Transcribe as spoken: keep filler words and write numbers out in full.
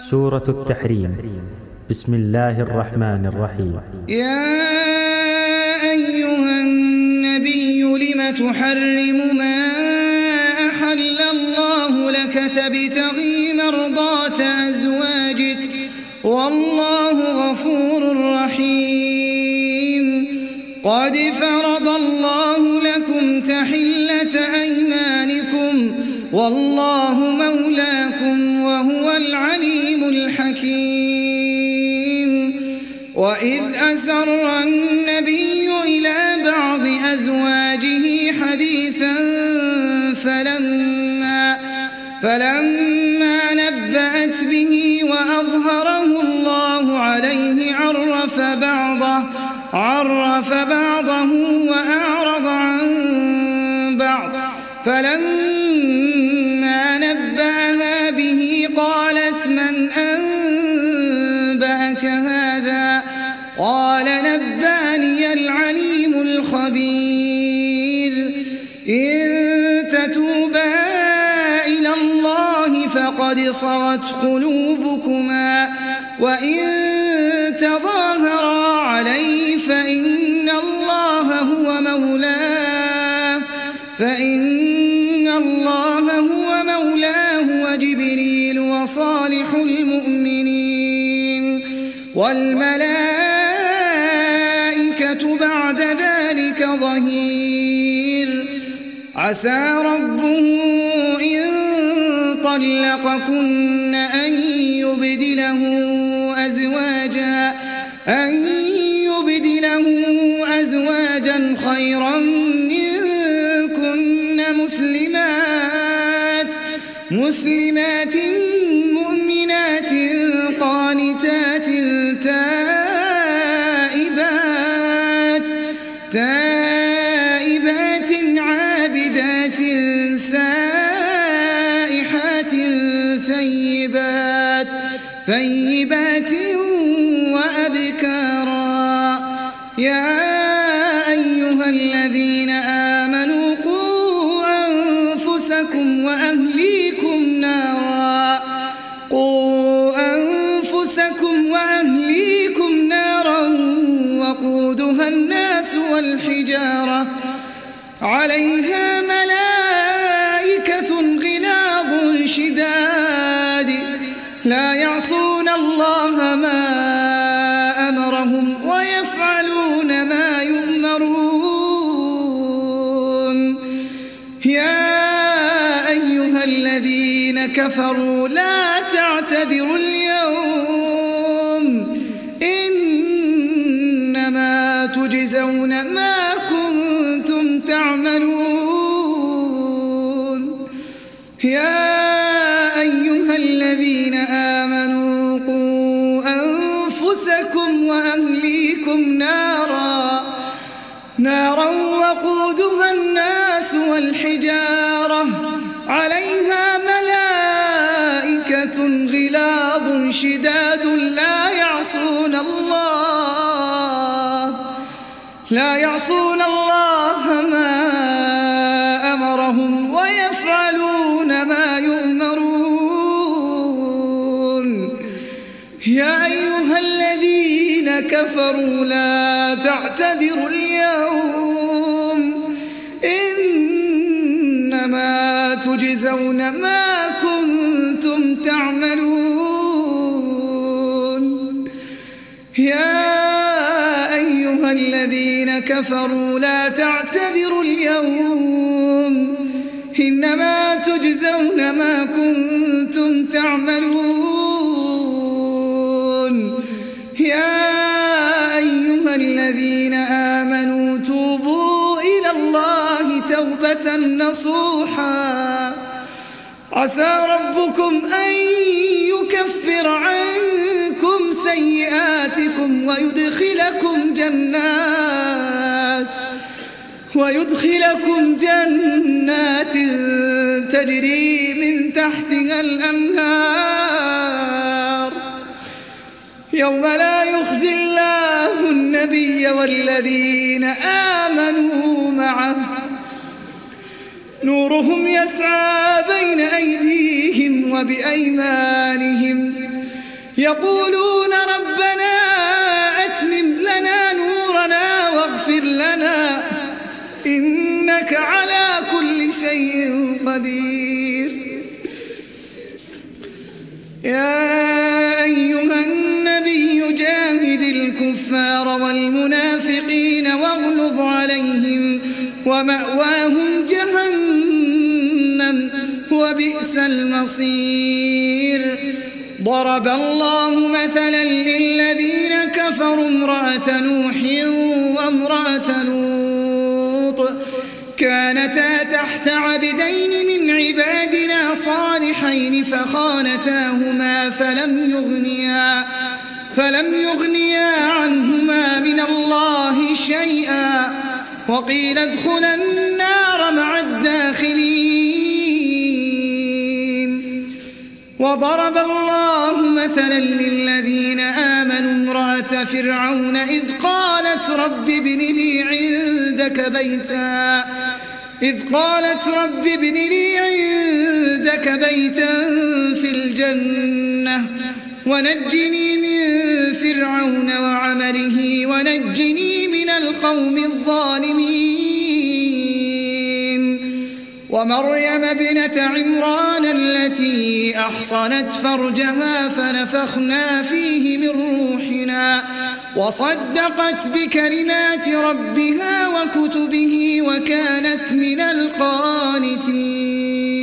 سورة التحريم. بسم الله الرحمن الرحيم. يا أيها النبي لم تحرم ما أحل الله لك تبتغي مرضات أزواجك والله غفور رحيم. قد فرض الله لكم تحلة أيمانكم والله مولاكم وهو العليم الحكيم. وإذ أسر النبي إلى بعض أزواجه حديثا فلما, فلما نبأت به وأظهره الله عليه عرف بعضه, عرف بعضه وأعرض عن بعض. فلما نبأها به قالت من أنبأك هذا؟ قال نبأني العليم الخبير. إن تتوبا إلى الله فقد صغت قلوبكما وإن تظاهرا عليه فإن الله هو مولاه فإن الله هو مولاه وجبريل وصالح المؤمنين والملائكة بعد ذلك ظهير. عسى ربه إن طلقكن أن يبدله أزواجا أن يبدله أزواجا خيرا منكن مسلمات مسلمات مؤمنات قانتات تائبات تائبات عابدات سائحات ثيبات ثيبات وأبكارا. يا أيها الذين آمنوا قوا أنفسكم وأهليكم نارا قوا أنفسكم وأهليكم نارا وقودها الناس والحجارة عليها ملائكة غلاظ شداد لا يعصون الله ما أمرهم ويفعلون ما يؤمرون. يا أيها الذين كفروا لا تعتذروا اليوم إنما تجزون ما كنتم تعملون. يا أيها الذين آمنوا قوا أنفسكم وأهليكم نارا نارا وقودها الناس والحجارة عليها ملائكة غلاظ شداد لا يعصون الله لا يعصون الله ما أمرهم ويفعلون ما يؤمرون. يا أيها الذين كفروا لا تعتذروا اليوم إنما تجزون ما كنتم تعملون. يا أيها الذين كفروا لا تعتذروا اليوم إنما تجزون ما كنتم تعملون. يا أيها الذين آمنوا توبوا إلى الله توبة نصوحا عسى ربكم أن يكفر عنكم سيئاتكم ويدخلكم جنات ويدخلكم جنات تجري من تحتها الأنهار يوم لا يخزي الله النبي والذين آمنوا معه نورهم يسعى بين أيديهم وبأيمانهم يقولون ربنا أتمم لنا نورنا واغفر لنا إنك على كل شيء قدير. يا أيها النبي جاهد الكفار والمنافقين واغلظ عليهم ومأواهم جهنم وبئس المصير. ضرب الله مثلا للذين كفروا امرأة نوح وامرأة لوط كانتا تحت عبدين من عبادنا صالحين فخانتاهما فلم يغنيا فلم يغنيا عنهما من الله شيئا وقيل ادخلا النار مع الداخلين. وضرب الله مثلا للذين آمنوا امرأة فرعون إذ قالت رب ابن لي عندك بيتا إذ قالت رب ابن لي عندك بيتا في الجنة ونجني من فرعون وعمله ونجني من القوم الظالمين. ومريم ابنة عمران التي أحصنت فرجها فنفخنا فيه من روحنا وصدقت بكلمات ربها وكتبه وكانت من القانتين.